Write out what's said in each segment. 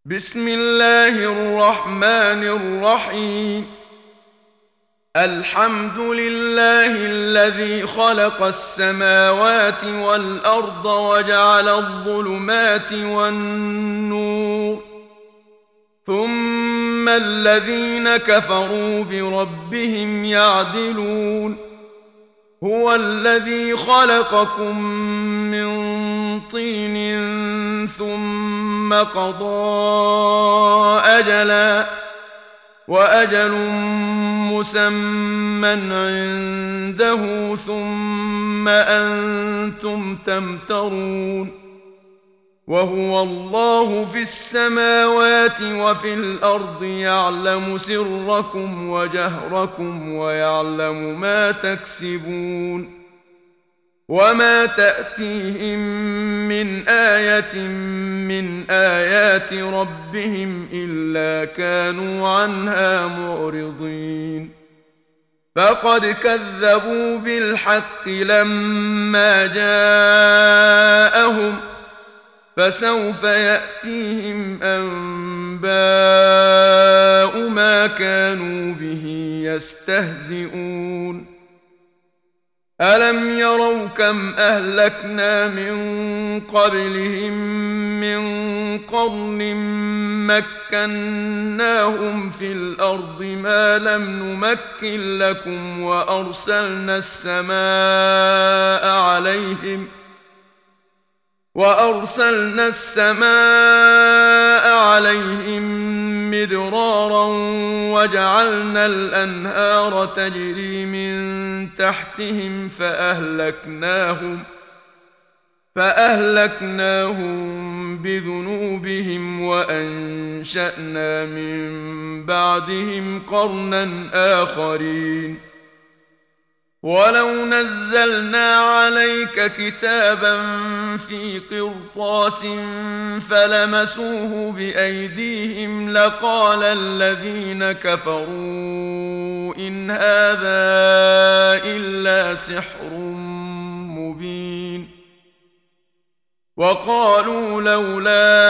بسم الله الرحمن الرحيم. الحمد لله الذي خلق السماوات والأرض وجعل الظلمات والنور، ثم الذين كفروا بربهم يعدلون. هو الذي خلقكم من طين ثم قضى أجلا، وأجل مسمى عنده، ثم أنتم تمترون. وهو الله في السماوات وفي الأرض، يعلم سركم وجهركم ويعلم ما تكسبون. وما تأتيهم من آية من آيات ربهم إلا كانوا عنها معرضين. فقد كذبوا بالحق لما جاءهم، فسوف يأتيهم أنباء ما كانوا به يستهزئون. ألم يروا كم أهلكنا من قبلهم من قرن مكناهم في الأرض ما لم نمكن لكم، وأرسلنا السماء عليهم مدرارا، وجعلنا الأنهار تجري من تحتهم فأهلكناهم بذنوبهم، وأنشأنا من بعدهم قرنا آخرين. ولو نزلنا عليك كتابا في قرطاس فلمسوه بأيديهم لقال الذين كفروا إن هذا إلا سحر مبين. وقالوا لولا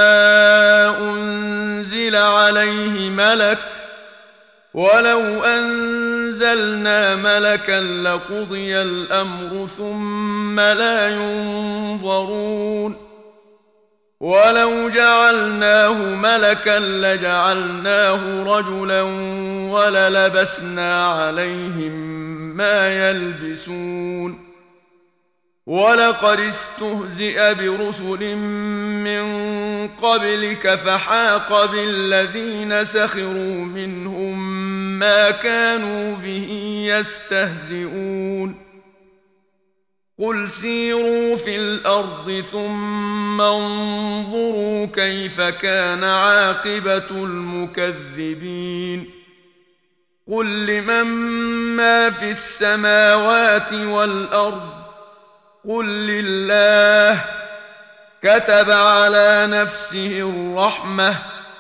أنزل عليه ملك، ولو أنزلنا ملكا لقضي الأمر ثم لا ينظرون. ولو جعلناه ملكا لجعلناه رجلا وللبسنا عليهم ما يلبسون. ولقد استهزئ برسل من قبلك فحاق بالذين سخروا منهم ما كانوا به يستهزئون. قل سيروا في الأرض ثم انظروا كيف كان عاقبة المكذبين. قل لمن ما في السماوات والأرض، قل لله. كتب على نفسه الرحمة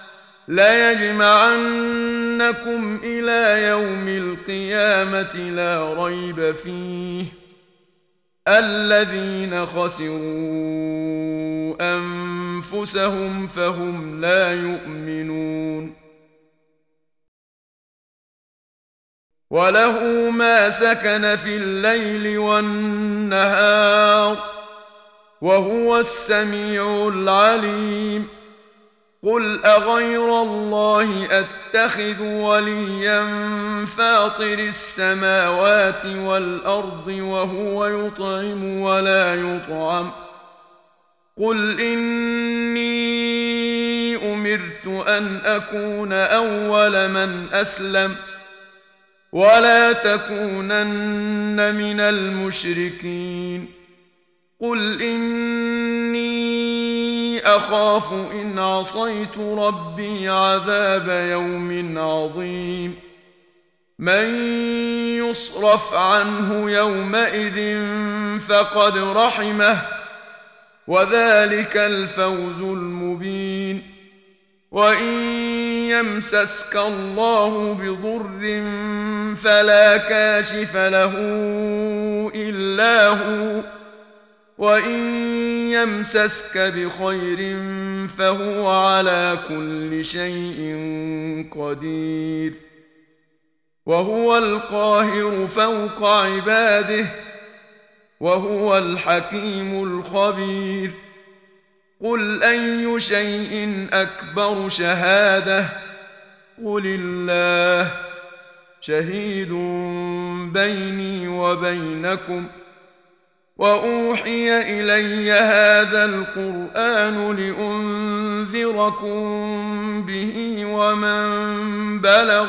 ليجمعنكم إلى يوم القيامة لا ريب فيه. الذين خسروا أنفسهم فهم لا يؤمنون. وله ما سكن في الليل والنهار، وهو السميع العليم. قل أغير الله أتخذ وليا فاطر السماوات والأرض وهو يطعم ولا يطعم. قل إني أمرت أن أكون أول من أسلم، ولا تكونن من المشركين. قل إني أخاف إن عصيت ربي عذاب يوم عظيم. من يصرف عنه يومئذ فقد رحمه، وذلك الفوز المبين. وإن يمسسك الله بضر فلا كاشف له إلا هو، وإن يمسسك بخير فهو على كل شيء قدير، وهو القاهر فوق عباده، وهو الحكيم الخبير. قل أي شيء أكبر شهادة؟ قل الله، شهيد بيني وبينكم. وأوحي إلي هذا القرآن لأنذركم به ومن بلغ.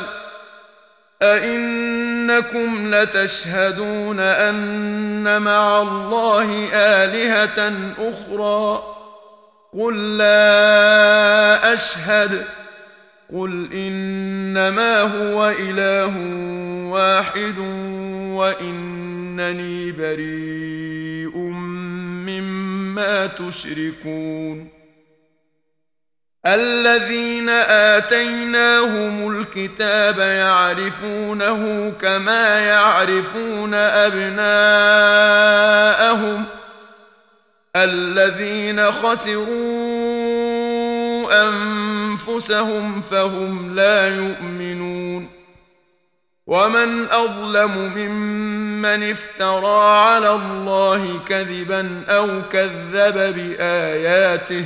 أئنكم لتشهدون أن مع الله آلهة أخرى؟ قل لا أشهد. قل إنما هو إله واحد وإنني بريء مما تشركون. الذين آتيناهم الكتاب يعرفونه كما يعرفون أبناءهم، الذين خسروا أنفسهم فهم لا يؤمنون. ومن أظلم ممن افترى على الله كذبا أو كذب بآياته،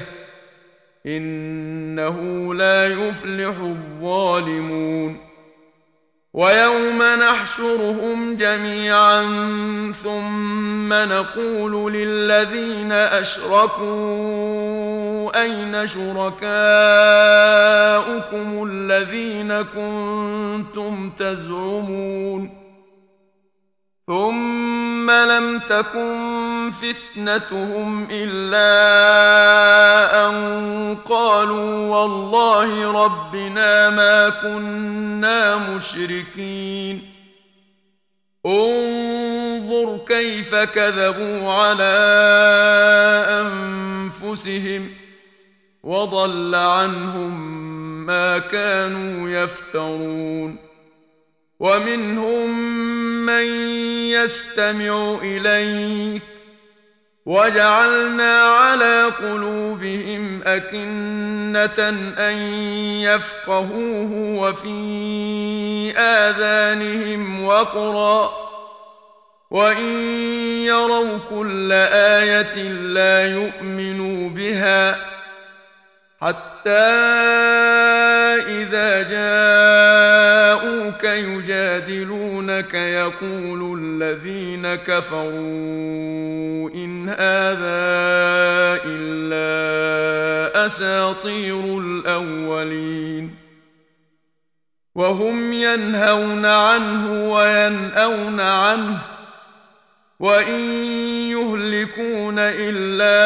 إنه لا يفلح الظالمون. ويوم نحشرهم جميعا ثم نقول للذين أشركوا أين شركاؤكم الذين كنتم تزعمون؟ ثم لم تكن فتنتهم إلا أن قالوا والله ربنا ما كنا مشركين. انظر كيف كذبوا على أنفسهم، وضل عنهم ما كانوا يفترون. ومنهم من يستمع إليك، وجعلنا على قلوبهم أكنة أن يفقهوه وفي آذانهم وقرا، وإن يروا كل آية لا يؤمنوا بها، حتى إذا جاءوك يجادلونك يقول الذين كفروا إن هذا إلا أساطير الأولين. وهم ينهون عنه وينأون عنه، وإن يهلكون إلا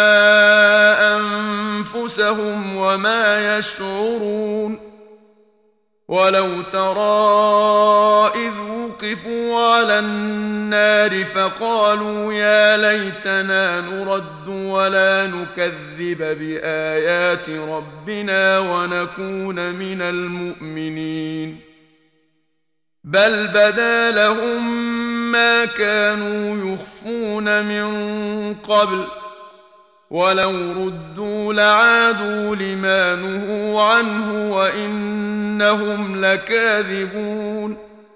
أنفسهم وما يشعرون. ولو ترى إذ وقفوا على النار فقالوا يا ليتنا نرد ولا نكذب بآيات ربنا ونكون من المؤمنين. بل بدا لهم ما كانوا يخفون من قبل، ولو ردوا لعادوا لما نهوا عنه وإنهم لكاذبون.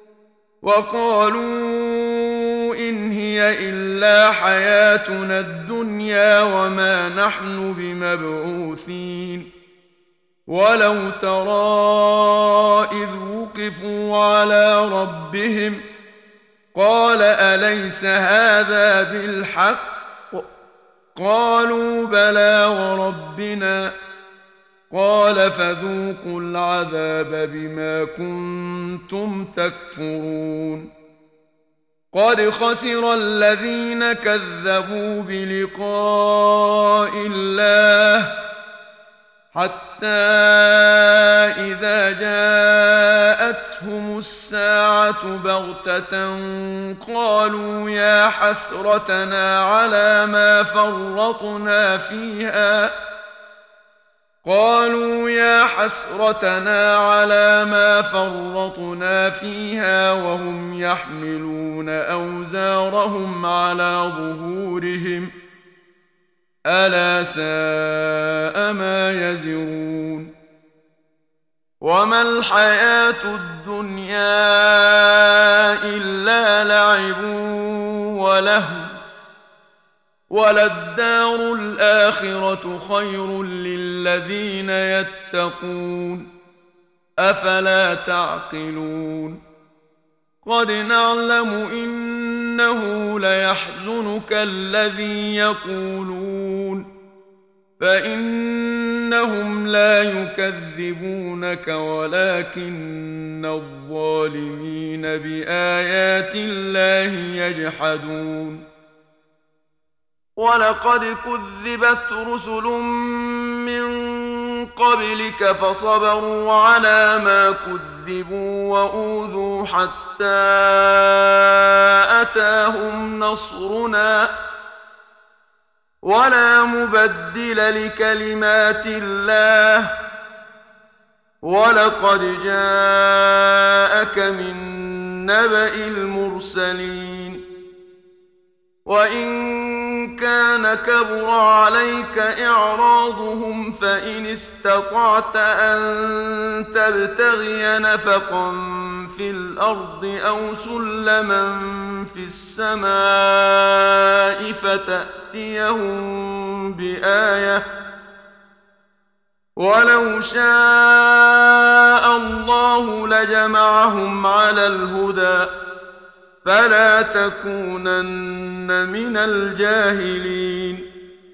وقالوا إن هي إلا حياتنا الدنيا وما نحن بمبعوثين. ولو ترى إذ وقفوا على ربهم قال أليس هذا بالحق؟ قالوا بلى وربنا. قال فذوقوا العذاب بما كنتم تكفرون. قد خسر الذين كذبوا بلقاء الله، حتى إذا جاءتهم الساعة بغتة قالوا يا حسرتنا على ما فرطنا فيها وهم يحملون أوزارهم على ظهورهم ألا ساء ما يزرون وما الحياة الدنيا إلا لعب ولهو وللدار الآخرة خير للذين يتقون أفلا تعقلون قد نعلم إنه ليحزنك الذي يقولون فإنهم لا يكذبونك ولكن الظالمين بآيات الله يجحدون ولقد كذبت رسل من قبلك فصبروا على ما كذبوا وأوذوا حتى أتاهم نصرنا ولا مبدل لكلمات الله ولقد جاءك من نبأ المرسلين وإن كان كبر عليك إعراضهم فإن استطعت أن تبتغي نفقا في الأرض أو سلما في السماء فتأتيهم بآية ولو شاء الله لجمعهم على الهدى فلا تكونن من الجاهلين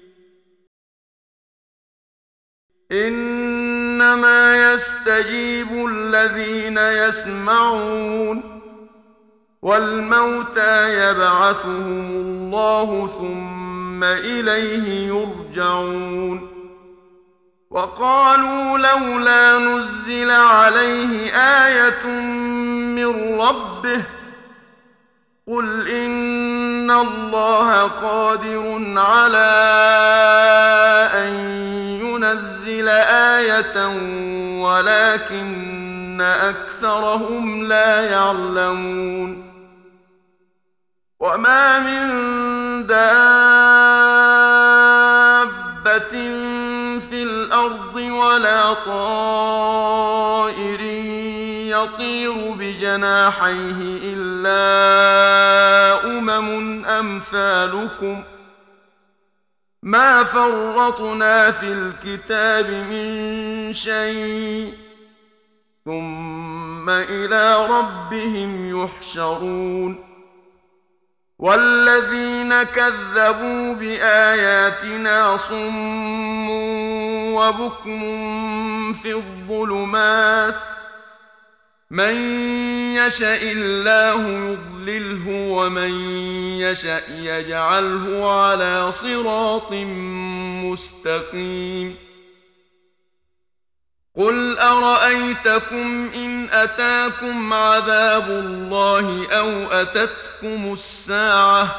إنما يستجيب الذين يسمعون والموتى يبعثهم الله ثم إليه يرجعون وقالوا لولا نزل عليه آية من ربه قل إن الله قادر على أن ينزل آية ولكن أكثرهم لا يعلمون وما من دابة في الأرض ولا طائر يطير بجناحيه إلا أمثالكم ما فرطنا في الكتاب من شيء ثم إلى ربهم يحشرون والذين كذبوا بآياتنا صم وبكم في الظلمات من يشاء الله يضلله ومن يشاء يجعله على صراط مستقيم قل أرأيتكم إن أتاكم عذاب الله أو أتتكم الساعة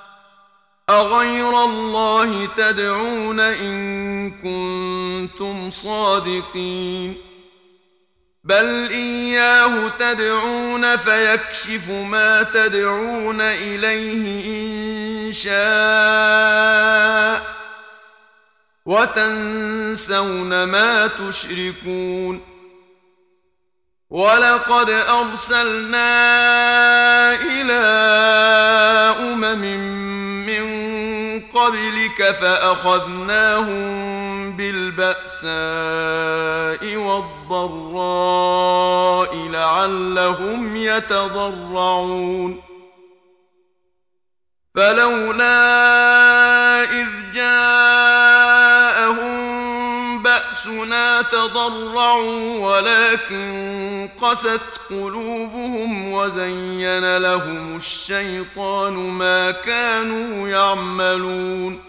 أغير الله تدعون إن كنتم صادقين بل إياه تدعون فيكشف ما تدعون إليه إن شاء وتنسون ما تشركون ولقد أرسلنا إلى من قبلك فأخذناهم بالبأساء والضراء لعلهم يتضرعون فلولا إذ جاءهم بأسنا تضرعوا ولكن قست قلوبهم وزين لهم الشيطان ما كانوا يعملون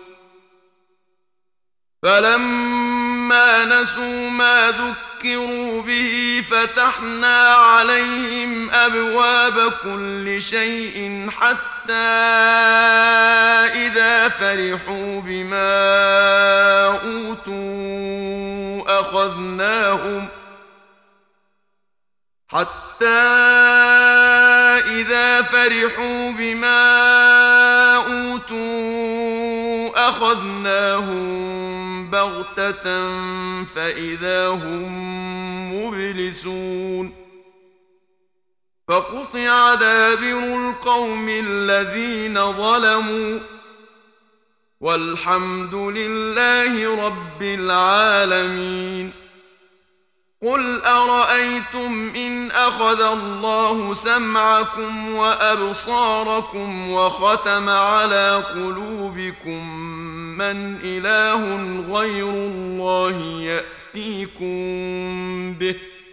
فلما نسوا ما ذكروا به فتحنا عليهم أبواب كل شيء حتى إذا فرحوا بما أوتوا فأخذناهم بغتة فإذا هم مبلسون فقطع دابر القوم الذين ظلموا والحمد لله رب العالمين. قل أرأيتم إن أخذ الله سمعكم وأبصاركم وختم على قلوبكم من إله غير الله يأتيكم به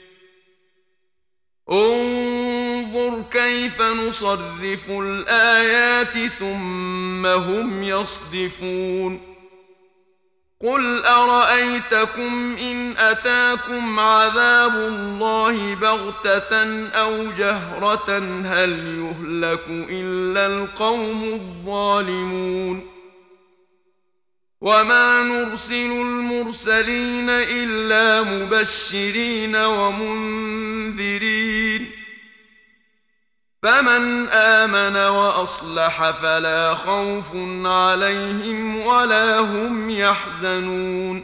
انظر كيف نصرف الآيات ثم هم يصدفون. قل أرأيتكم إن أتاكم عذاب الله بغتة أو جهرة هل يهلك إلا القوم الظالمون. وما نرسل المرسلين إلا مبشرين ومنذرين فمن آمن وأصلح فلا خوف عليهم ولا هم يحزنون.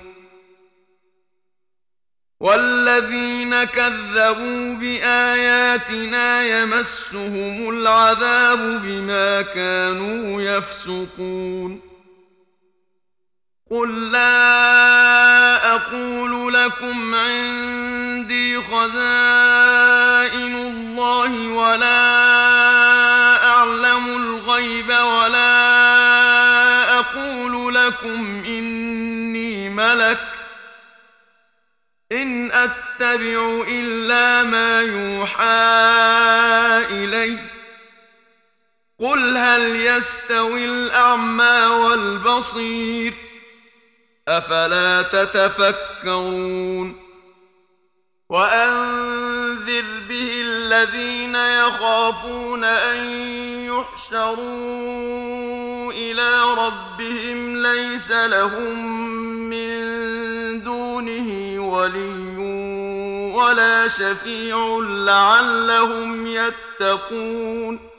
والذين كذبوا بآياتنا يمسهم العذاب بما كانوا يفسقون. قل لا أقول لكم عندي خزائن الله ولا أعلم الغيب ولا أقول لكم إني ملك إن أتبع إلا ما يوحى إلي. قل هل يستوي الأعمى والبصير أفلا تتفكرون. وأنذر به الذين يخافون أن يحشروا إلى ربهم ليس لهم من دونه ولي ولا شفيع لعلهم يتقون.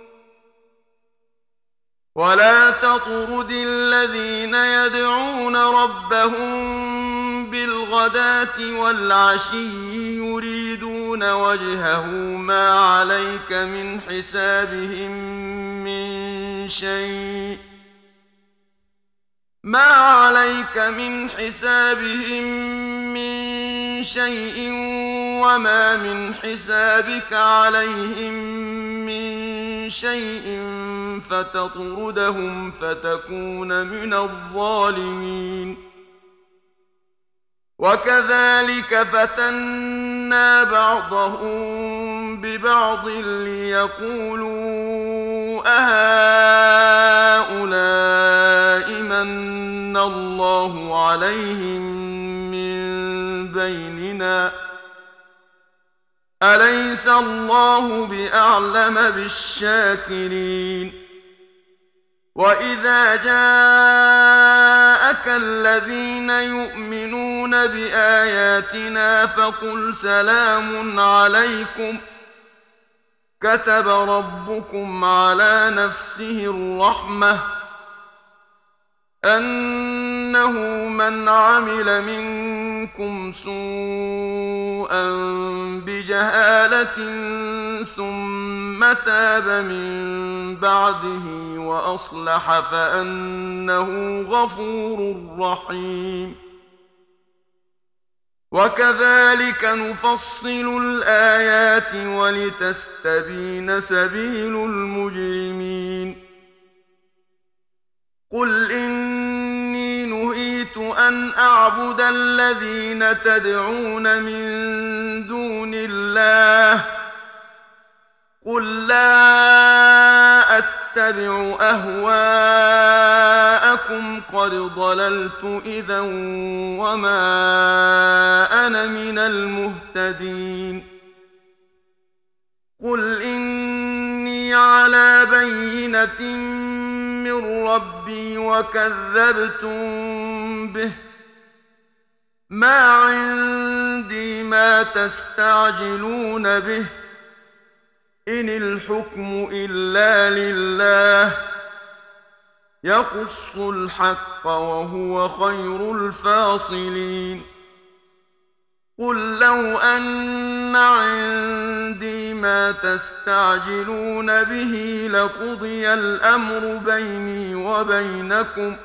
ولا تطرد الذين يدعون ربهم بالغداة والعشي يريدون وجهه ما عليك من حسابهم من شيء وما من حسابك عليهم من شيء فتطردهم فتكون من الظالمين. وكذلك فتنا بعضهم ببعض ليقولوا أهؤلاء من الله عليهم من بيننا أليس الله بأعلم بالشاكرين. وإذا جاءك الذين يؤمنون بآياتنا فقل سلام عليكم كتب ربكم على نفسه الرحمة أنه من عمل منكم سوءا بجهالة ثم تاب من بعده وأصلح فأنه غفور رحيم. وكذلك نفصل الآيات ولتستبين سبيل المجرمين. قل إني نهيت أن أعبد الذين تدعون من دون الله قل لا أتبع أهواءكم قد ضللت إذا وما أنا من المهتدين. قل إني على بينة من ربي وكذبتم به ما عندي ما تستعجلون به إن الحكم إلا لله يقص الحق وهو خير الفاصلين قل لو أن عندي ما تستعجلون به لقضي الأمر بيني وبينكم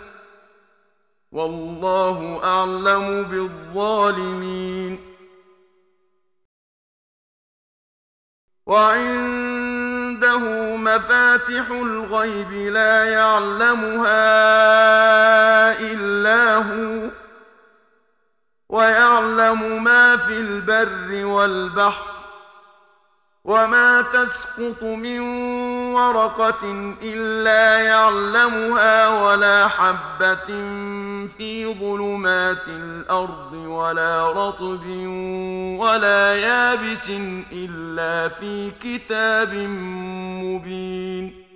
والله أعلم بالظالمين وعنده مفاتح الغيب لا يعلمها إلا هو ويعلم ما في البر والبحر وما تسقط من ورقة إلا يعلمها ولا حبة في ظلمات الأرض ولا رطب ولا يابس إلا في كتاب مبين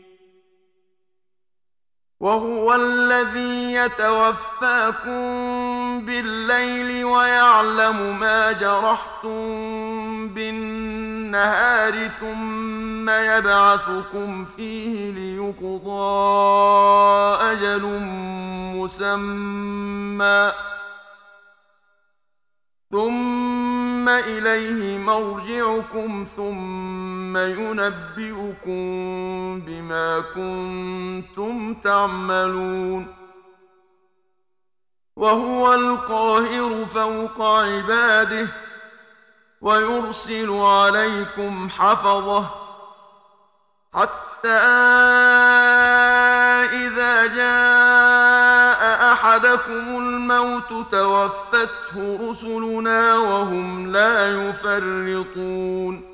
وهو الذي يتوفاكم بالليل ويعلم ما جرحتم بالنهار ثم يبعثكم فيه ليقضى أجل مسمى ثم إليه مرجعكم ثم ينبئكم بما كنتم تعملون وهو القاهر فوق عباده ويرسل عليكم حفظه حتى إذا جاء أحدكم الموت توفته رسلنا وهم لا يفرطون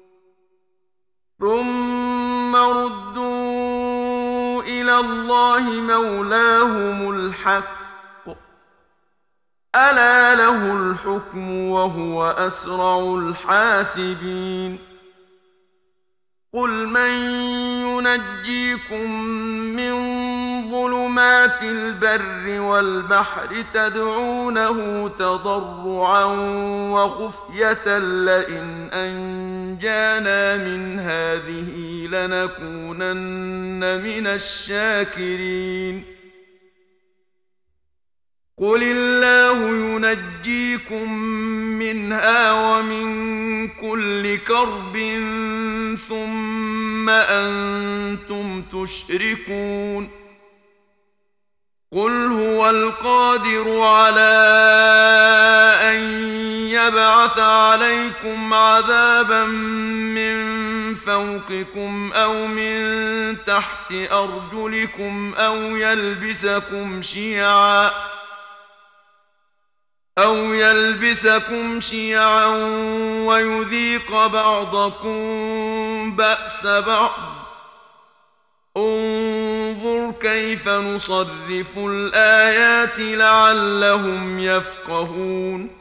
ثم ردوا إلى الله مولاهم الحق ألا له الحكم وهو أسرع الحاسبين قل من ينجيكم من ظلمات البر والبحر تدعونه تضرعا وخفية لئن أنجانا من هذه لنكونن من الشاكرين قل الله ينجيكم منها ومن كل كرب ثم أنتم تشركون قل هو القادر على أن يبعث عليكم عذابا من فوقكم أو من تحت أرجلكم أو يلبسكم شيعا ويذيق بعضكم بأس بعض انظر كيف نصرف الآيات لعلهم يفقهون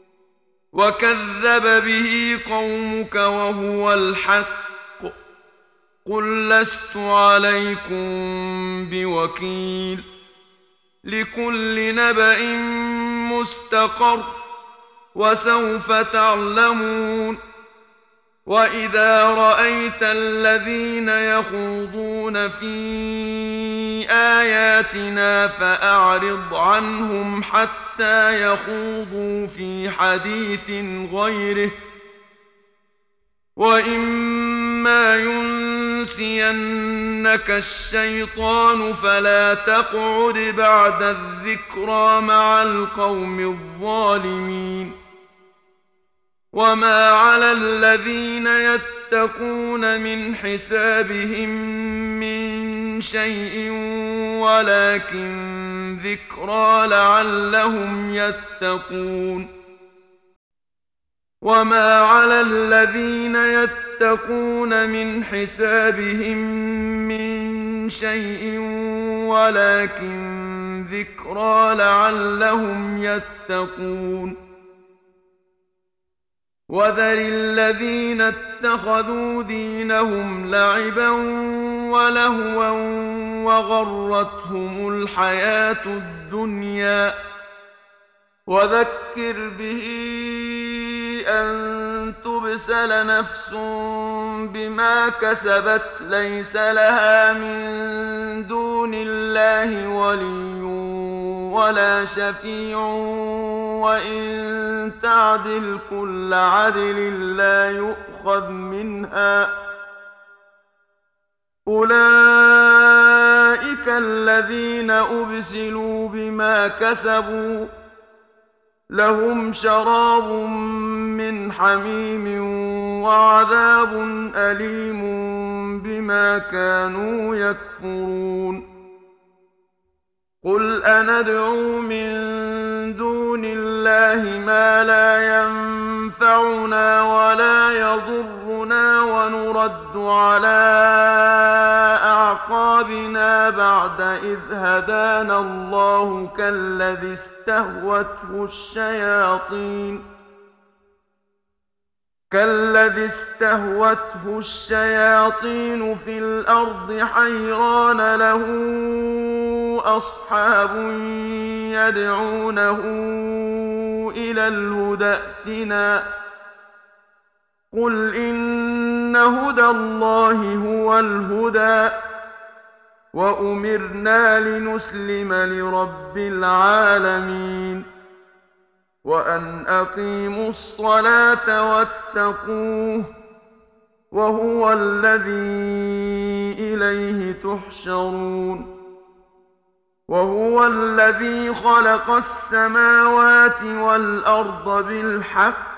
وكذب به قومك وهو الحق قل لست عليكم بوكيل لكل نبأ مستقر وسوف تعلمون وإذا رأيت الذين يخوضون في آياتنا فأعرض عنهم حتى يخوضوا في حديث غيره وإما ينسينك الشيطان فلا تقعد بعد الذكرى مع القوم الظالمين وما على الذين يتقون من حسابهم من شيء ولكن ذكرى لعلهم يتقون وما على الذين يتقون من حسابهم من شيء ولكن ذكرى لعلهم يتقون وذر الذين اتخذوا دينهم لعبا ولهوا وغرتهم الحياة الدنيا وذكر به أن تبسل نفس بما كسبت ليس لها من دون الله ولي ولا شفيع وإن تعدل كل عدل لا يؤخذ منها. أولئك الذين أبسلوا بما كسبوا لهم شراب من حميم وعذاب أليم بما كانوا يكفرون. قل أندعو من دون الله ما لا ينفعنا ولا يضرنا ونرد على أعقابنا بعد إذ هدانا الله كالذي استهوته الشياطين في الأرض حيران له أصحاب يدعونه إلى الهدى ائتنا. قل إن هدى الله هو الهدى وأمرنا لنسلم لرب العالمين وأن أقيموا الصلاة واتقوه وهو الذي إليه تحشرون. وهو الذي خلق السماوات والأرض بالحق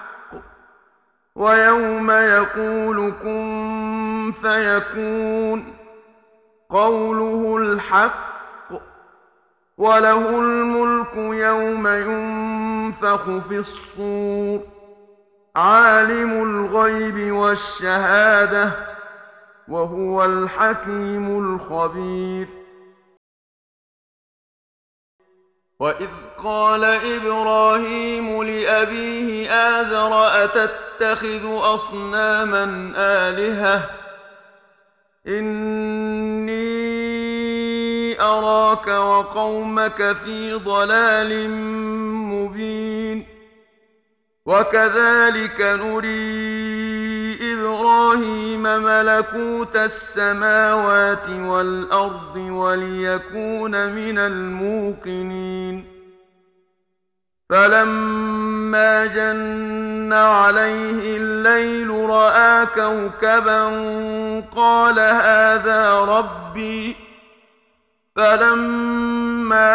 ويوم يقول كن فيكون قوله الحق وله الملك يوم ينفخ في الصور عالم الغيب والشهادة وهو الحكيم الخبير. وإذ قال إبراهيم لأبيه آزر أتتخذ أصناما آلهة إني أراك وقومك في ضلال مبين. وكذلك نري إبراهيم ملكوت السماوات والأرض وليكون من الموقنين. فلما جن عليه الليل رأى كوكبا قال هذا ربي. فلما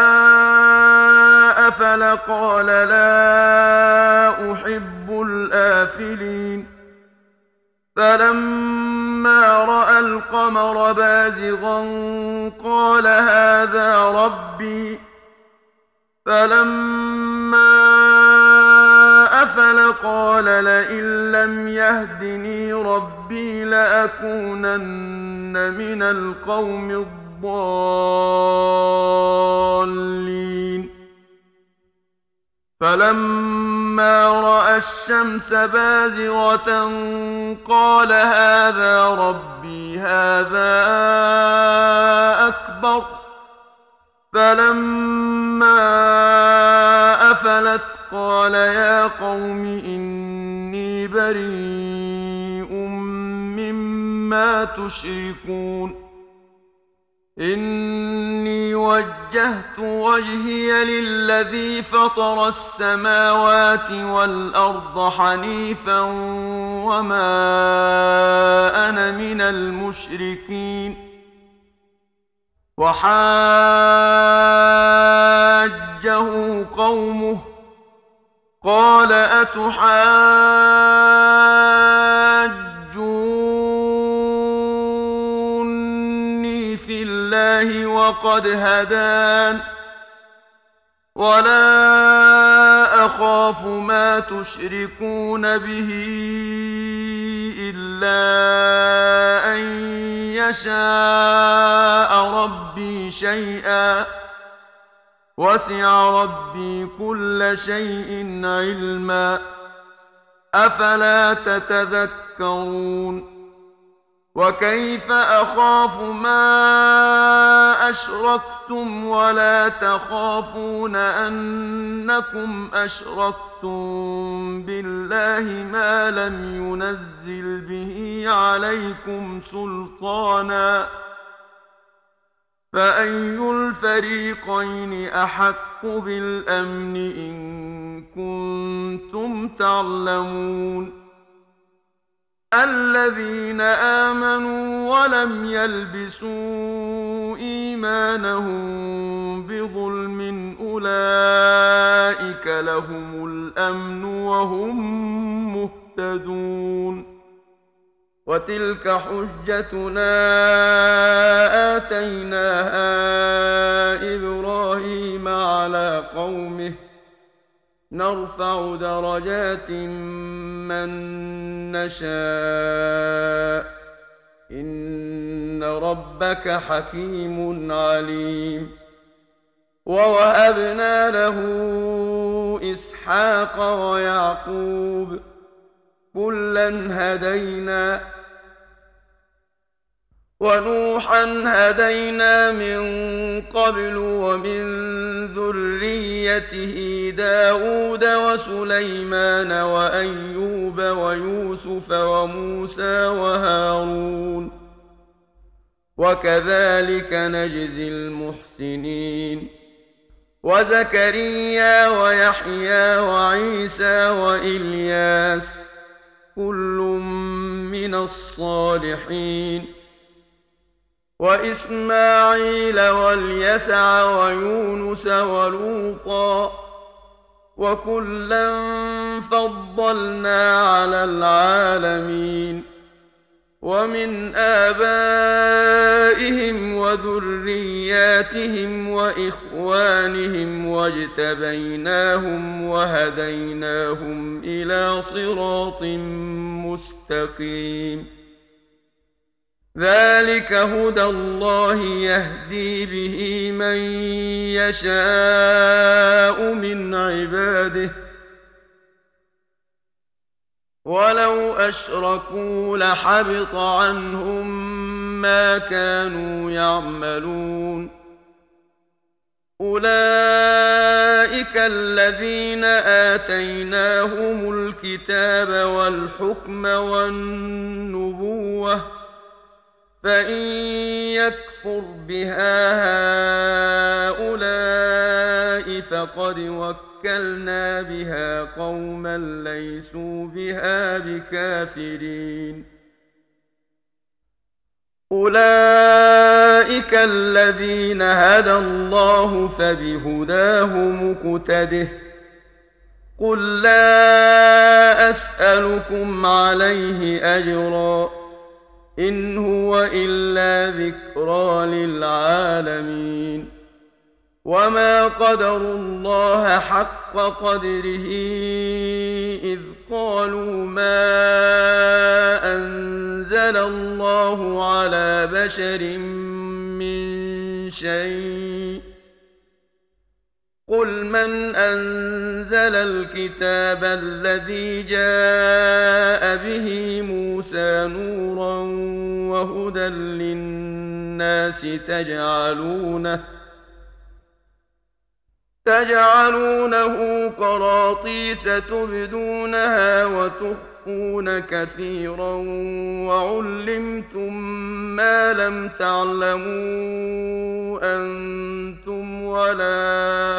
أفل قال لا أحب الآفلين. فلما رأى القمر بازغا قال هذا ربي. فلما أفل قال لئن لم يهدني ربي لأكونن من القوم الضالين. فلما رأى الشمس بازغة قال هذا ربي هذا أكبر. فلما أفلت قال يا قوم إني بريء مما تشركون. إني وجهت وجهي للذي فطر السماوات والأرض حنيفا وما أنا من المشركين. وحاجه قومه قال أتحاجوني في الله وقد هدان ولا أخاف ما تشركون به إلا أن يشاء ربي شيئا وسع ربي كل شيء علما أفلا تتذكرون. وكيف أخاف ما أشركتم ولا تخافون أنكم أشركتم بالله ما لم ينزل به عليكم سلطانا فأي الفريقين أحق بالأمن إن كنتم تعلمون الذين آمنوا ولم يلبسوا إيمانهم بظلم أولئك لهم الأمن وهم مهتدون وتلك حجتنا آتيناها إبراهيم على قومه نرفع درجات من نشاء إن ربك حكيم عليم ووهبنا له إسحاق ويعقوب كلا هدينا ونوحا هدينا من قبل ومن ذريته داود وسليمان وأيوب ويوسف وموسى وهارون وكذلك نجزي المحسنين وزكريا ويحيى وعيسى وإلياس كل من الصالحين وإسماعيل واليسع ويونس ولوطا وكلا فضلنا على العالمين ومن آبائهم وذرياتهم وإخوانهم واجتبيناهم وهديناهم إلى صراط مستقيم ذلك هدى الله يهدي به من يشاء من عباده ولو أشركوا لحبط عنهم ما كانوا يعملون أولئك الذين آتيناهم الكتاب والحكم والنبوة فإن يكفر بها هؤلاء فقد وكلنا بها قوما ليسوا بها بكافرين أولئك الذين هدى الله فبهداه مقتده قل لا أسألكم عليه أجرا إن هو إلا ذكرى للعالمين وما قدروا الله حق قدره إذ قالوا ما أنزل الله على بشر من شيء قل من أنزل الكتاب الذي جاء به موسى نورا وهدى للناس تجعلونه قراطيس تبدونها وتخفون كثيرا وعلمتم ما لم تعلموا أنتم ولا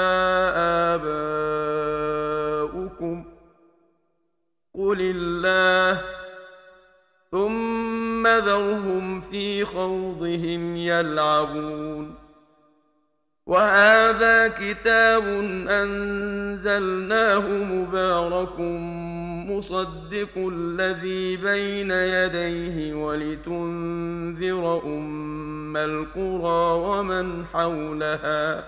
آباؤكم قل الله ثم ذرهم في خوضهم يلعبون وهذا كتاب أنزلناه مبارك مصدق الذي بين يديه ولتنذر أم القرى ومن حولها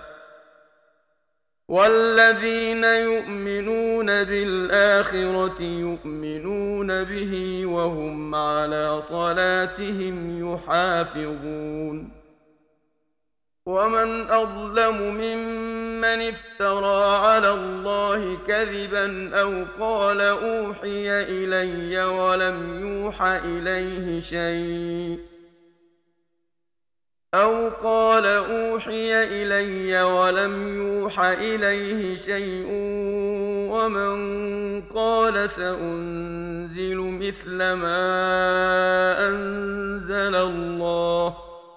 والذين يؤمنون بالآخرة يؤمنون به وهم على صلاتهم يحافظون ومن أظلم ممن افترى على الله كذبا أو قال أوحي إلي ولم يوح إليه شيء ومن قال سأنزل مثل ما أنزل الله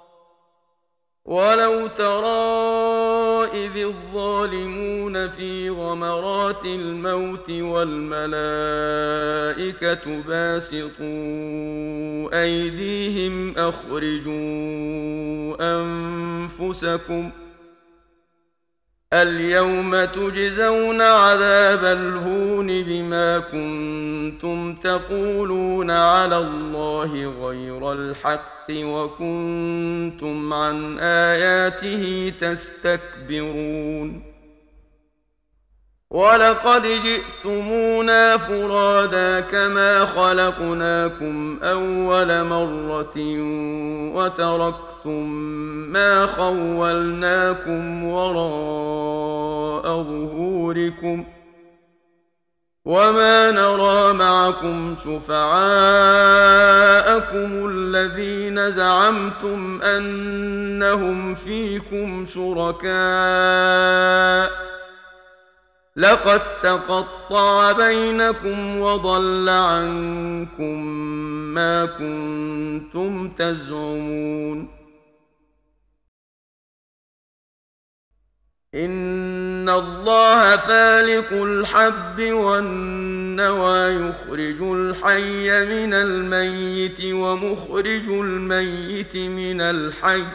ولو ترى إذ الظالمون في غمرات الموت والملائكة باسطوا أيديهم أخرجوا أنفسكم اليوم تجزون عذاب الهون بما كنتم تقولون على الله غير الحق وكنتم عن آياته تستكبرون ولقد جئتمونا فرادا كما خلقناكم أول مرة وتركتم ما خولناكم وراء ظهوركم وما نرى معكم شفعاءكم الذين زعمتم أنهم فيكم شركاء لقد تقطع بينكم وضل عنكم ما كنتم تزعمون إن الله فالق الحب والنوى يخرج الحي من الميت ومخرج الميت من الحي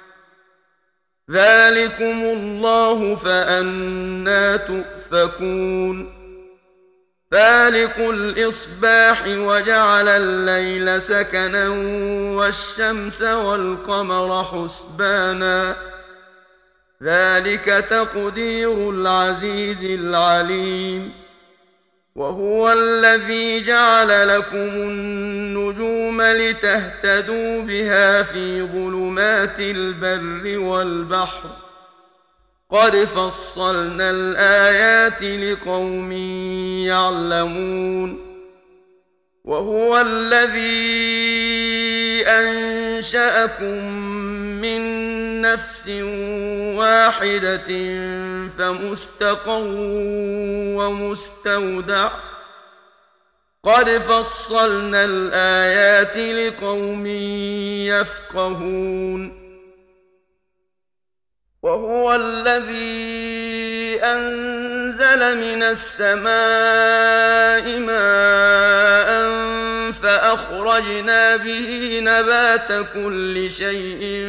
ذلكم الله فأنى تؤفكون فالق الإصباح وجعل الليل سكنا والشمس والقمر حسبانا ذلك تقدير العزيز العليم وهو الذي جعل لكم النجوم لتهتدوا بها في ظلمات البر والبحر قد فصلنا الآيات لقوم يعلمون وهو الذي أنشأكم من نفس واحدة فمستقر ومستودع قد فصلنا الآيات لقوم يفقهون وهو الذي أنزل من السماء ماء فأخرجنا به نبات كل شيء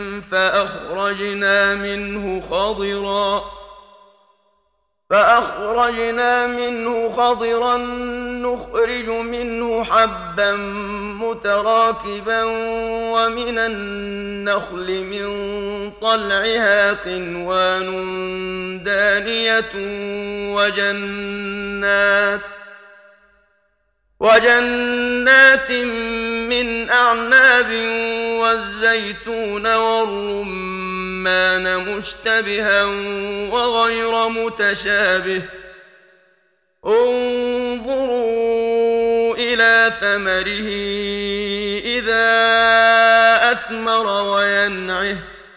فأخرجنا منه خضرا نخرج منه حبا متراكبا ومن النخل من طلعها قنوان دانية وجنات من أعناب والزيتون والرمان مشتبها وغير متشابه انظروا إلى ثمره إذا أثمر وينعه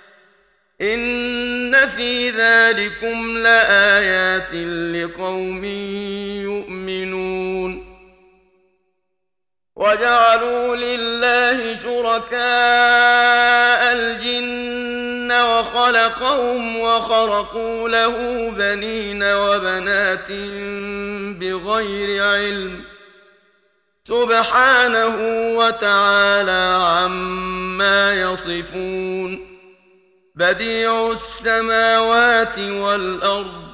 إن في ذلكم لآيات لقوم يؤمنون وجعلوا لله شركاء الجن وخلقهم وخرقوا له بنين وبنات بغير علم سبحانه وتعالى عما يصفون بديع السماوات والأرض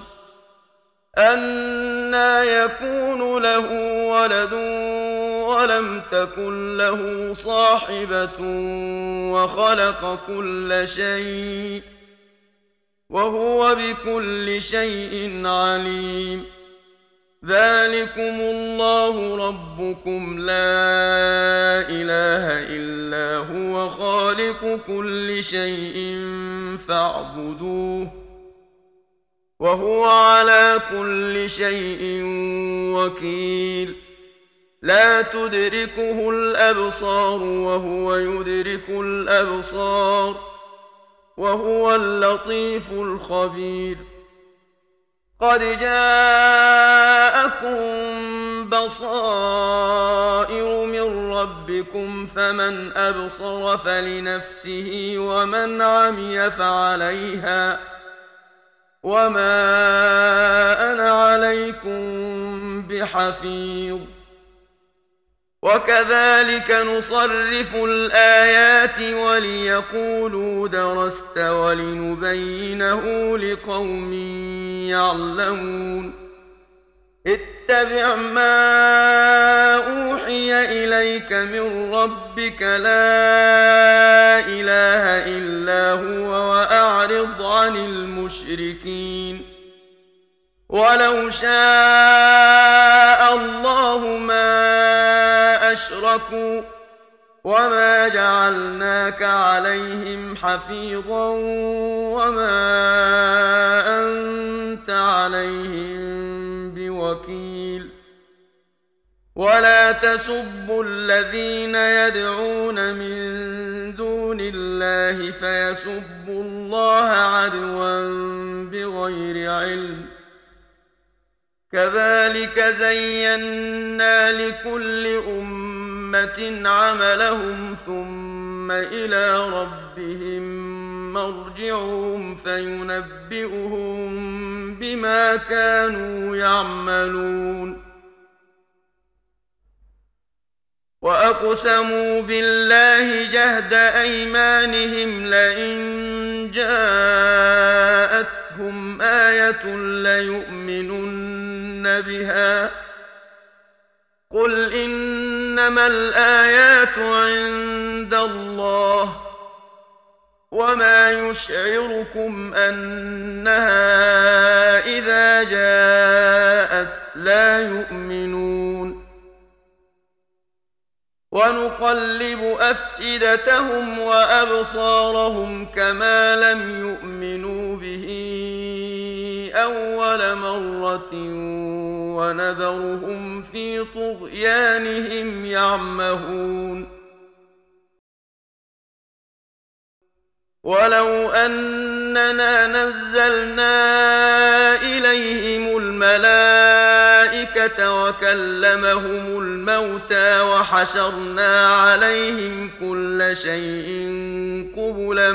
أنى يكون له ولد ولم تكن له صاحبة وخلق كل شيء وهو بكل شيء عليم ذلكم الله ربكم لا إله إلا هو خالق كل شيء فاعبدوه وهو على كل شيء وكيل لا تدركه الأبصار وهو يدرك الأبصار وهو اللطيف الخبير قد جاءكم بصائر من ربكم فمن أبصر فلنفسه ومن عمي فعليها وما أنا عليكم بحفيظ وكذلك نصرف الآيات وليقولوا درست ولنبينه لقوم يعلمون اتبع ما أوحي إليك من ربك لا إله إلا هو وأعرض عن المشركين ولو شاء الله ما أشركوا وما جعلناك عليهم حفيظا وما أنت عليهم بوكيل ولا تسبوا الذين يدعون من دون الله فيسبوا الله عدوا بغير علم كذلك زينا لكل أمة عملهم ثم إلى ربهم مرجعهم فينبئهم بما كانوا يعملون وأقسموا بالله جهد أيمانهم لئن جاءتهم آية ليؤمنن بها قل إنما الآيات عند الله وما يشعركم أنها إذا جاءت لا يؤمنون ونقلب أفئدتهم وأبصارهم كما لم يؤمنوا به أول مرة ونذرهم في طغيانهم يعمهون ولو أننا نزلنا إليهم الملائكة وكلمهم الموتى وحشرنا عليهم كل شيء قبلا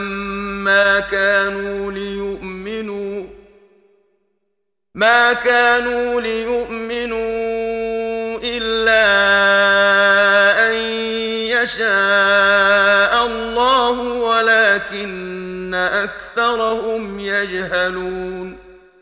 ما كانوا ليؤمنوا إلا أن يشاء الله ولكن أكثرهم يجهلون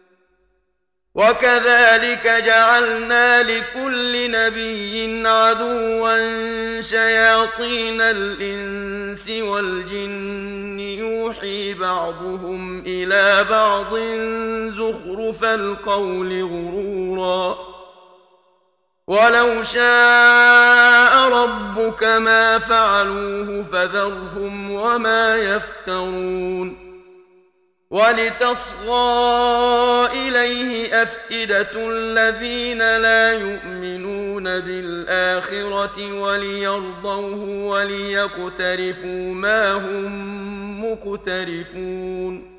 وكذلك جعلنا لكل نبي عدوا شياطين الإنس والجن يوحي بعضهم إلى بعض زخرف القول غرورا ولو شاء ربك ما فعلوه فذرهم وما يفترون ولتصغى إليه أفئدة الذين لا يؤمنون بالآخرة وليرضوه وليقترفوا ما هم مقترفون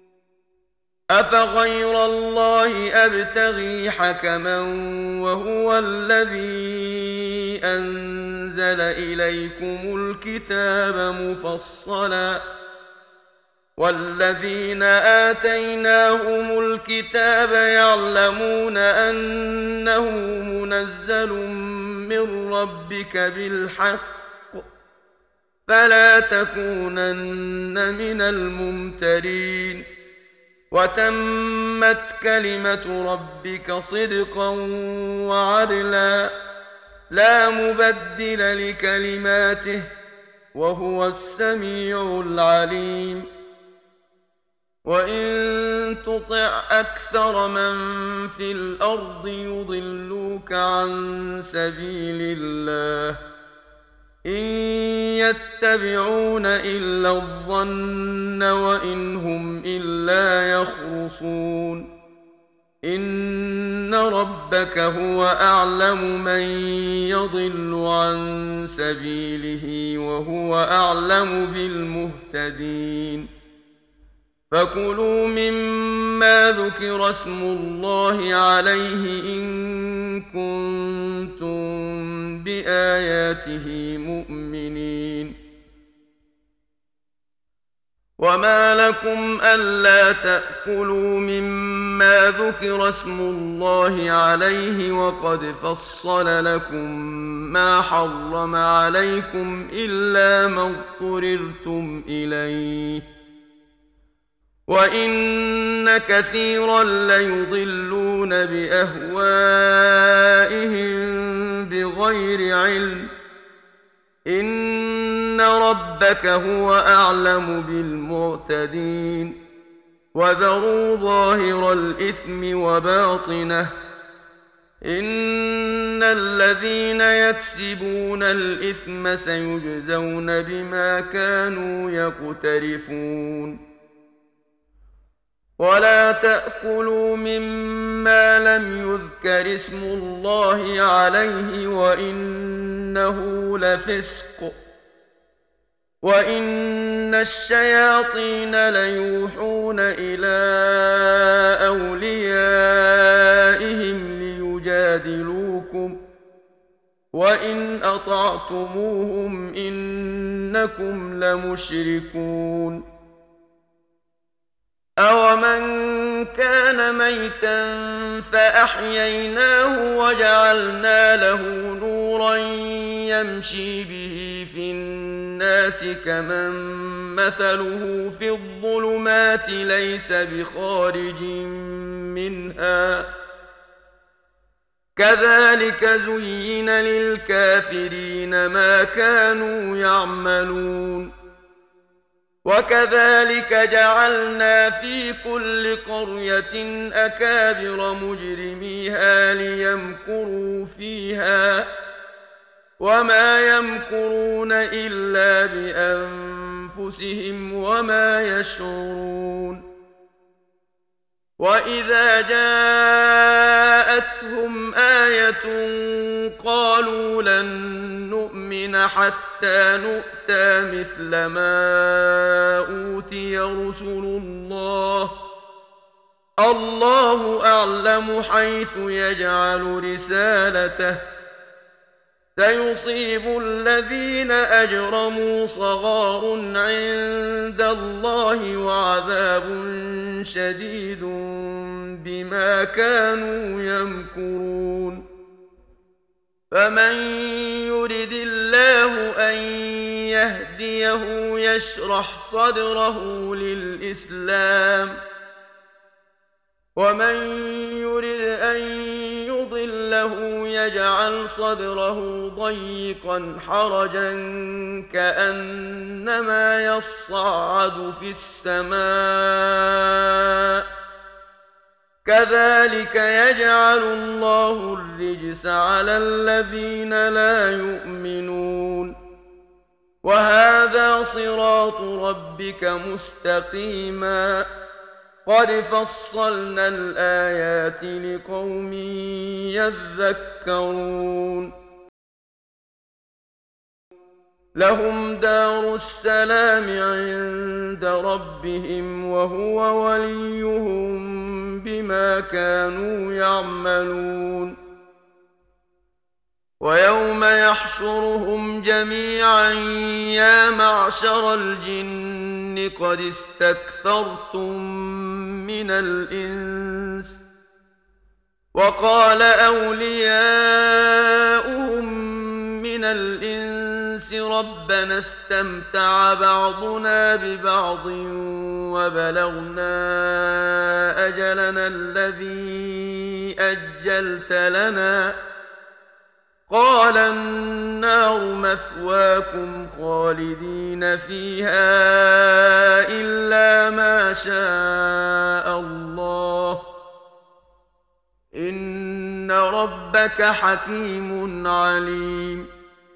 أفغير الله أبتغي حكما وهو الذي أنزل إليكم الكتاب مفصلا والذين آتيناهم الكتاب يعلمون أنه منزل من ربك بالحق فلا تكونن من الممترين وتمت كلمة ربك صدقا وعدلا لا مبدل لكلماته وهو السميع العليم وإن تطع أكثر من في الأرض يضلوك عن سبيل الله إن يتبعون إلا الظن وإن هم إلا يخرصون إن ربك هو أعلم من يضل عن سبيله وهو أعلم بالمهتدين فكلوا مما ذكر اسم الله عليه إن كنتم بآياته مؤمنين وما لكم ألا تأكلوا مما ذكر اسم الله عليه وقد فصل لكم ما حرم عليكم إلا ما اضطررتم إليه وإن كثيرا ليضلون بأهوائهم بغير علم إن ربك هو أعلم بالمعتدين وذروا ظاهر الإثم وباطنه إن الذين يكسبون الإثم سيجزون بما كانوا يقترفون ولا تأكلوا مما لم يذكر اسم الله عليه وإنه لفسق وإن الشياطين ليوحون إلى أوليائهم ليجادلوكم وإن أطعتموهم إنكم لمشركون أَوَمَنْ كَانَ مَيْتًا فَأَحْيَيْنَاهُ وَجَعَلْنَا لَهُ نُورًا يَمْشِي بِهِ فِي النَّاسِ كَمَنْ مَثَلُهُ فِي الظُّلُمَاتِ لَيْسَ بِخَارِجٍ مِنْهَا كَذَلِكَ زُيِّنَ لِلْكَافِرِينَ مَا كَانُوا يَعْمَلُونَ وكذلك جعلنا في كل قرية أكابر مجرميها ليمكروا فيها وما يمكرون إلا بأنفسهم وما يشعرون وإذا جاءتهم آية قالوا لن نؤمن حتى نؤتى مثل ما أوتي رسل الله أعلم حيث يجعل رسالته سيصيب الذين أجرموا صغار عند الله وعذاب شديد بما كانوا يمكرون فمن يرد الله أن يهديه يشرح صدره للإسلام ومن يرد أن يضله يجعل صدره ضيقا حرجا كأنما يصعد في السماء كذلك يجعل الله الرجس على الذين لا يؤمنون وهذا صراط ربك مستقيما قد فصلنا الآيات لقوم يذكرون لهم دار السلام عند ربهم وهو وليهم بما كانوا يعملون ويوم يحشرهم جميعا يا معشر الجن قد استكثرتم من الإنس وقال أولياؤهم من الإنس ربنا استمتع بعضنا ببعض وبلغنا أجلنا الذي أجلت لنا قال النار مثواكم خالدين فيها إلا ما شاء الله إن ربك حكيم عليم.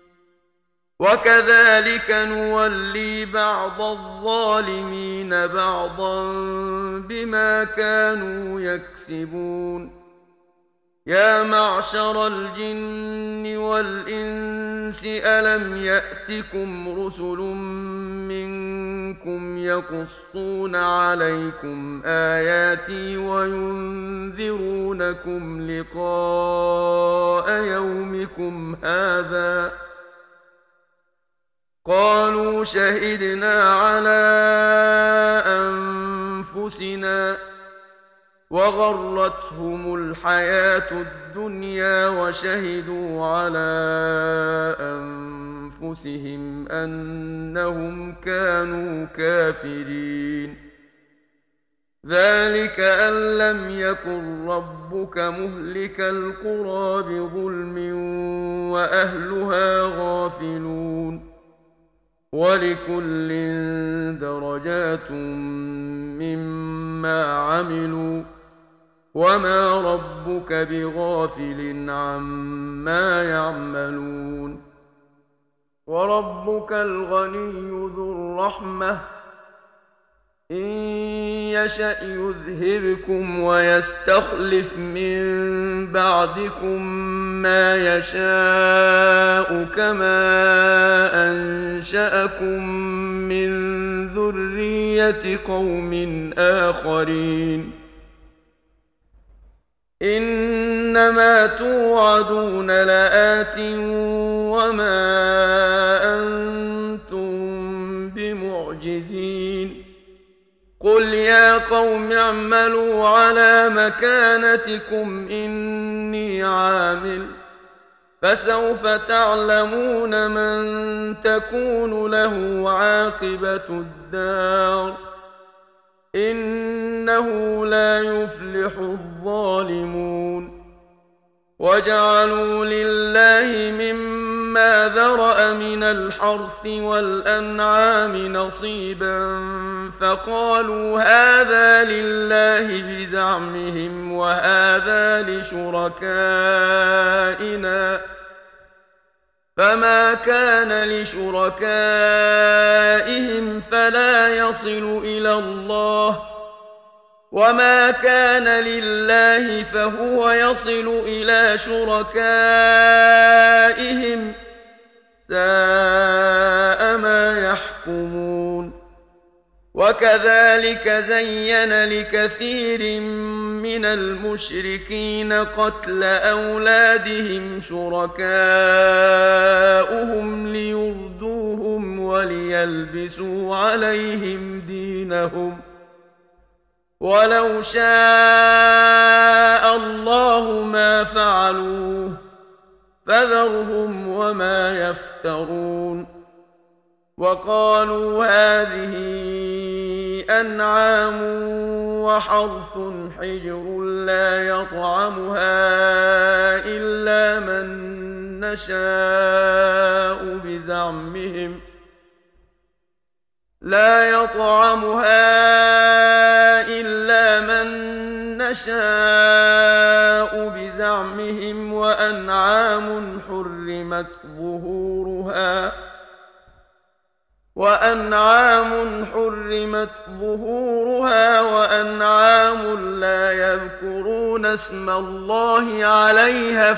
وكذلك نولي بعض الظالمين بعضا بما كانوا يكسبون. يا معشر الجن والإنس ألم يأتكم رسل منكم يقصون عليكم آياتي وينذرونكم لقاء يومكم هذا؟ قالوا شهدنا على أنفسنا وغرتهم الحياة الدنيا وشهدوا على أنفسهم أنهم كانوا كافرين. ذلك أن لم يكن ربك مهلك القرى بظلم وأهلها غافلون. ولكل درجات مما عملوا وما ربك بغافل عما يعملون. وربك الغني ذو الرحمة إن يشأ يذهبكم ويستخلف من بعدكم ما يشاء كما أنشأكم من ذرية قوم آخرين. إنما توعدون لآت وما أنتم بمعجزين. قل يا قوم اعملوا على مكانتكم إني عامل فسوف تعلمون من تكون له عاقبة الدار إنه لا يفلح الظالمون. وجعلوا لله مما ذرأ من الحرث والأنعام نصيبا فقالوا هذا لله بزعمهم وهذا لشركائنا فما كان لشركائهم فلا يصل إلى الله وما كان لله فهو يصل إلى شركائهم ساء ما يحكمون. وكذلك زين لكثير من المشركين قتل أولادهم شركاؤهم ليردوهم وليلبسوا عليهم دينهم ولو شاء الله ما فعلوه فذرهم وما يفترون. وقالوا هذه أنعام وحرث حجر لا يطعمها إلا من نشاء بزعمهم وأنعام حرمت ظهورها وأنعام لا يذكرون اسم الله عليها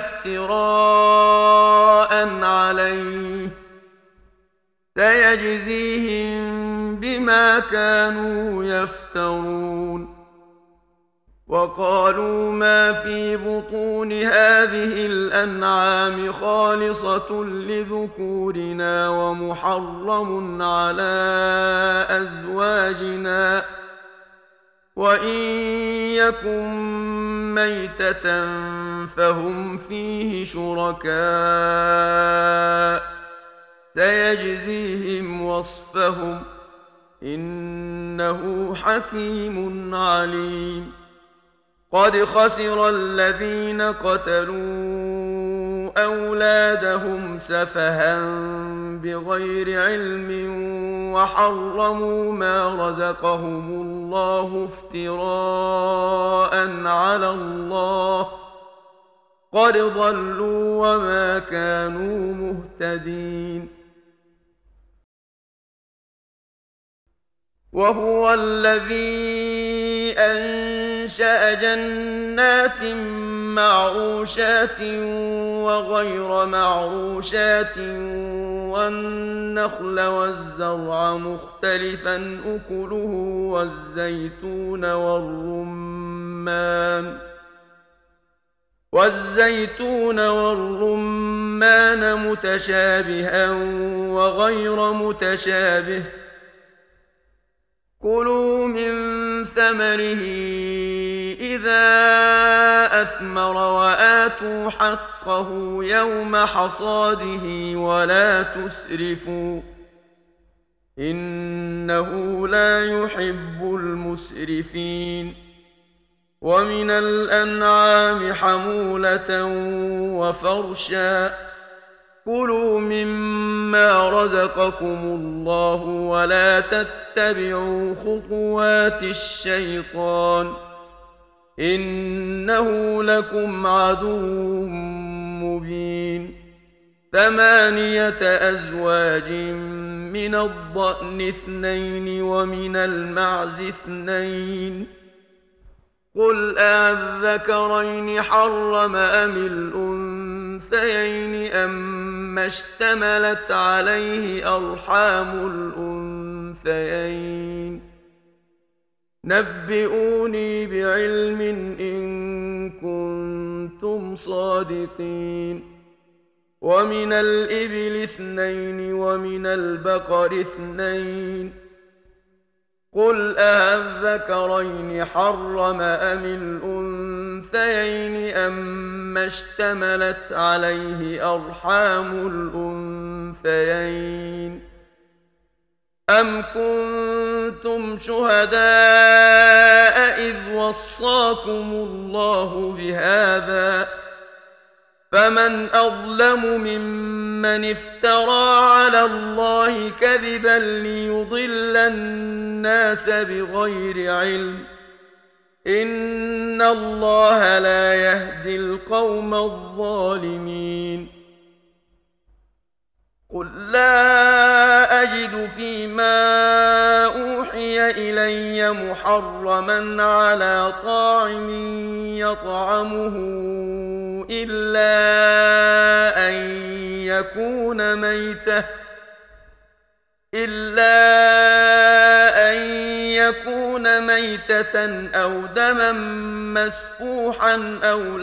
افتراء عليه سيجزيهم بما كانوا يفترون. وقالوا ما في بطون هذه الأنعام خالصة لذكورنا ومحرم على أزواجنا وإن يكن ميتة فهم فيه شركاء سيجزيهم وصفهم إنه حكيم عليم. قد خسر الذين قتلوا أولادهم سفها بغير علم وحرموا ما رزقهم الله افتراء على الله قد ضلوا وما كانوا مهتدين. وهو الذي أنشأ جنات معروشات وغير معروشات والنخل والزرع مختلفا أكله والزيتون والرمان متشابها وغير متشابه كلوا من ثمره إذا أثمر وآتوا حقه يوم حصاده ولا تسرفوا إنه لا يحب المسرفين. ومن الأنعام حمولة وفرشا كلوا مما رزقكم الله ولا تتبعوا خطوات الشيطان إنه لكم عدو مبين. 8 أزواج من الضأن 2 ومن المعز 2 قل أذكرين حرم أم الأنثيين أما اشتملت عليه أرحام الأنثيين نبئوني بعلم إن كنتم صادقين. ومن الإبل 2 ومن البقر 2 قل أذكرين حرم أم الأنثيين أما اشتملت عليه أرحام الأنثيين أم كنتم شهداء إذ وصاكم الله بهذا فمن أظلم ممن افترى على الله كذبا ليضل الناس بغير علم إن الله لا يهدي القوم الظالمين. قل لا أجد فيما أوحي إلي محرما على طاعم يطعمه إلا أن يكون ميتة أو دما مسفوحا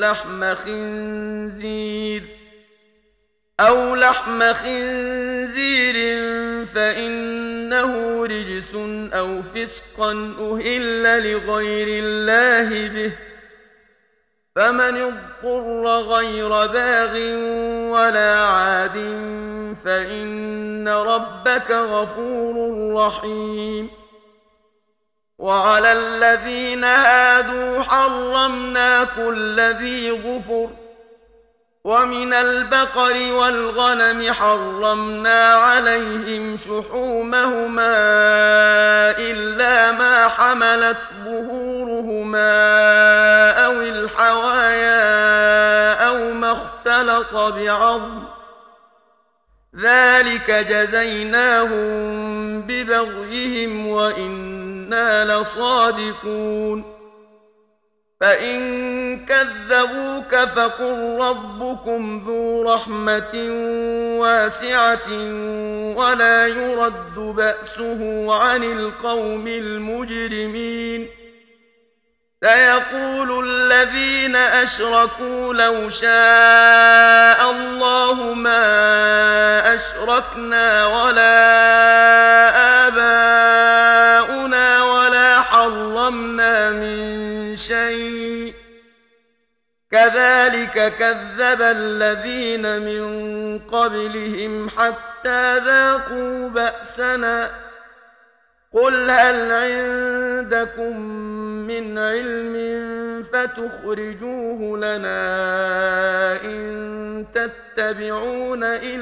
أو لحم خنزير فإنه رجس أو فسقا أهل لغير الله به فمن اضطر غير باغ ولا عاد فإن ربك غفور رحيم. وعلى الذين هادوا حرمنا كل ذي ظفر ومن البقر والغنم حرمنا عليهم شحومهما إلا ما حملت ظهورهما أو الحوايا أو ما اختلط بعظم ذلك جزيناهم ببغيهم وإنا لصادقون. فإن كذبوك فقل ربكم ذو رحمة واسعة ولا يرد بأسه عن القوم المجرمين. سيقول الذين أشركوا لو شاء الله ما أشركنا ولا آباؤنا ولا حرمنا من شيء كذلك كذب الذين من قبلهم حتى ذاقوا بأسنا قل هل عندكم من علم فتخرجوه لنا إن تتبعون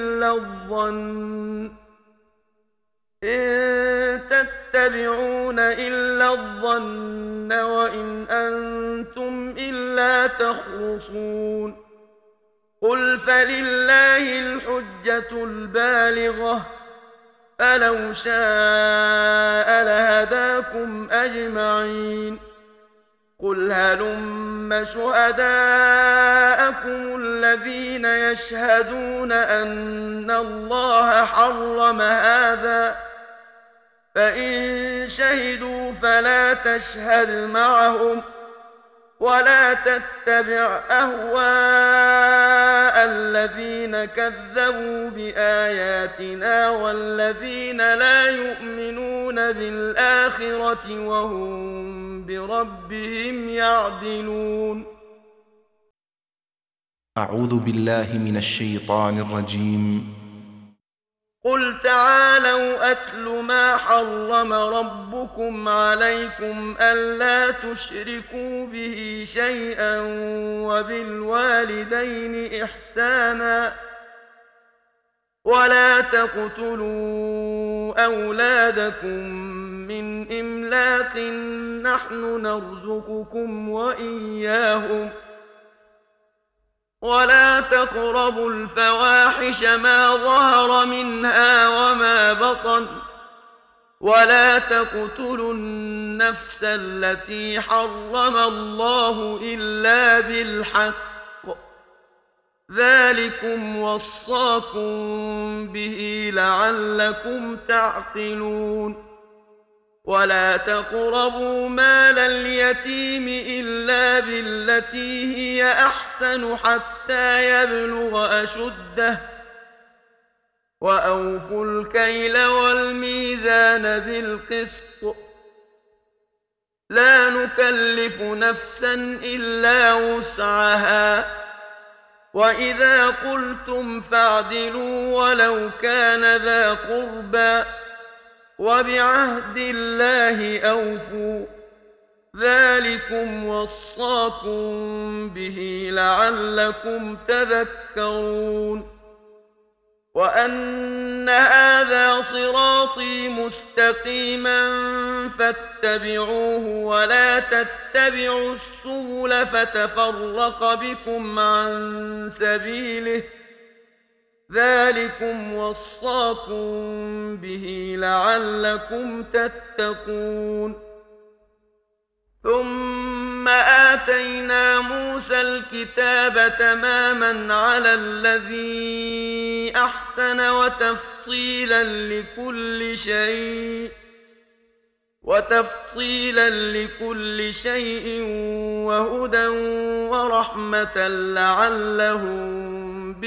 إلا الظن وإن أنتم إلا تخرصون قل فلله الحجة البالغة فلو شاء لهداكم أجمعين قل هلم شهداءكم الذين يشهدون أن الله حرم هذا فإن شهدوا فلا تشهد معهم ولا تتبع أهواء الذين كذبوا بآياتنا والذين لا يؤمنون بالآخرة وهم بربهم يعدلون. أعوذ بالله من الشيطان الرجيم. قل تعالوا أتل ما حرم ربكم عليكم ألا تشركوا به شيئا وبالوالدين إحسانا ولا تقتلوا أولادكم من إملاق نحن نرزقكم وإياهم ولا تقربوا الفواحش ما ظهر منها وما بطن ولا تقتلوا النفس التي حرم الله إلا بالحق ذلكم وصاكم به لعلكم تعقلون ولا تقربوا مال اليتيم إلا بالتي هي أحسن حتى يبلغ أشده وأوفوا الكيل والميزان بالقسط لا نكلف نفسا إلا وسعها وإذا قلتم فاعدلوا ولو كان ذا قربى وبعهد الله أوفوا ذلكم وصاكم به لعلكم تذكرون وأن هذا صراطي مستقيما فاتبعوه ولا تتبعوا السبل فتفرق بكم عن سبيله ذلكم وصاكم به لعلكم تتقون ثم آتينا موسى الكتاب تماما على الذي أحسن وتفصيلا لكل شيء وهدى ورحمة لعلهم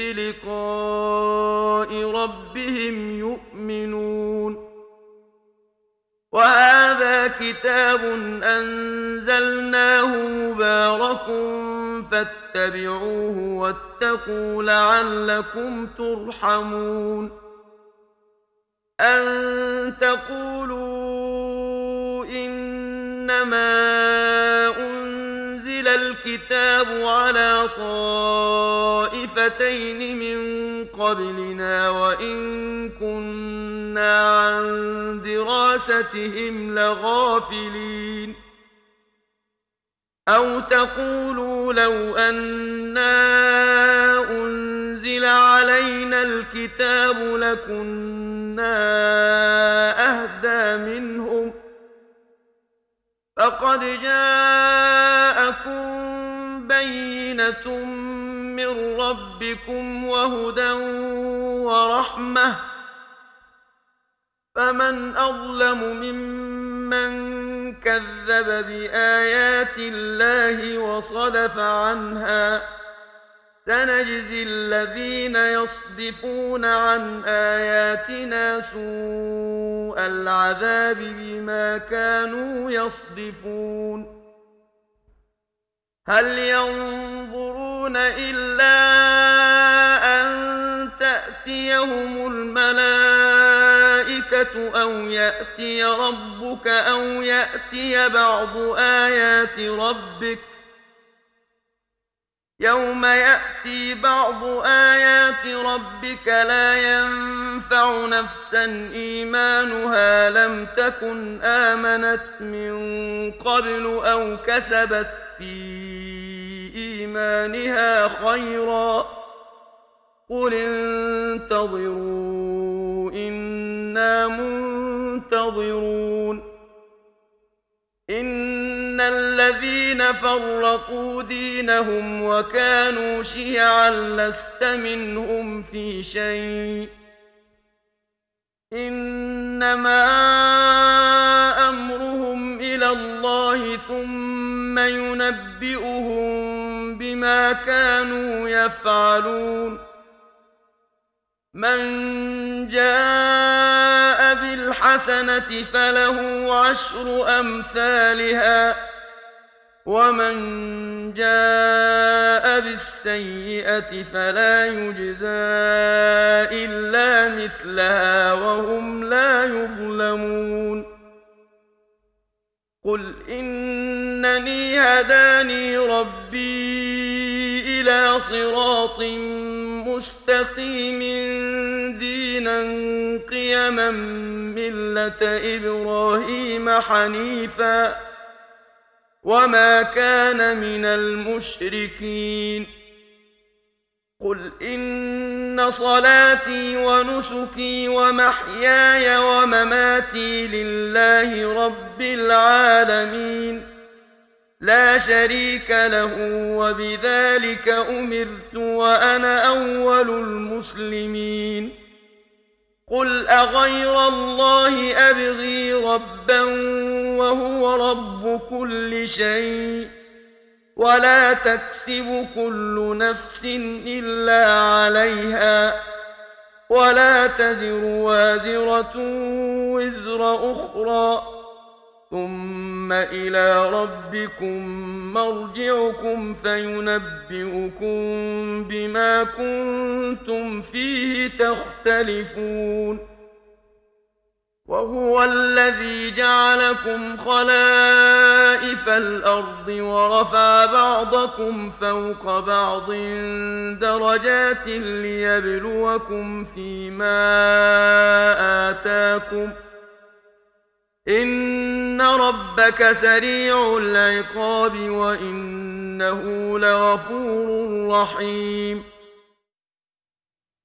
بلقاء ربهم يؤمنون وهذا كتاب أنزلناه مبارك فاتبعوه واتقوا لعلكم ترحمون أن تقولوا إنما أنزل الكتاب على طائفتين من قبلنا وإن كنا عن دراستهم لغافلين أو تقولوا لو أنا أنزل علينا الكتاب لكنا أهدى منهم فقد جاءكم بينة من ربكم وهدى ورحمة فمن أظلم ممن كذب بآيات الله وصدف عنها سنجزي الذين يصدفون عن آياتنا سوء العذاب بما كانوا يصدفون هل ينظرون إلا أن تأتيهم الملائكة أو يأتي ربك أو يأتي بعض آيات ربك يوم يأتي بعض آيات ربك لا ينفع نفسا إيمانها لم تكن آمنت من قبل أو كسبت في إيمانها خيرا قل انتظروا إنا منتظرون إن الذين فرقوا دينهم وكانوا شيعا لست منهم في شيء إنما أمرهم إلى الله ثم ينبئهم بما كانوا يفعلون من جاء بالحسنة فله عشر أمثالها ومن جاء بالسيئة فلا يجزى إلا مثلها وهم لا يظلمون قل إنني هداني ربي إلى صراط مستقيم دينا قيما ملة إبراهيم حنيفا وما كان من المشركين قل إن صلاتي ونسكي ومحياي ومماتي لله رب العالمين لا شريك له وبذلك أمرت وأنا أول المسلمين قل أغير الله أبغي ربا وهو رب كل شيء ولا تكسب كل نفس إلا عليها ولا تزر وازرة وزر أخرى ثم إلى ربكم مرجعكم فينبئكم بما كنتم فيه تختلفون وهو الذي جعلكم خلائف الأرض ورفع بعضكم فوق بعض درجات ليبلوكم فيما آتاكم إن ربك سريع العقاب وإنه لغفور رحيم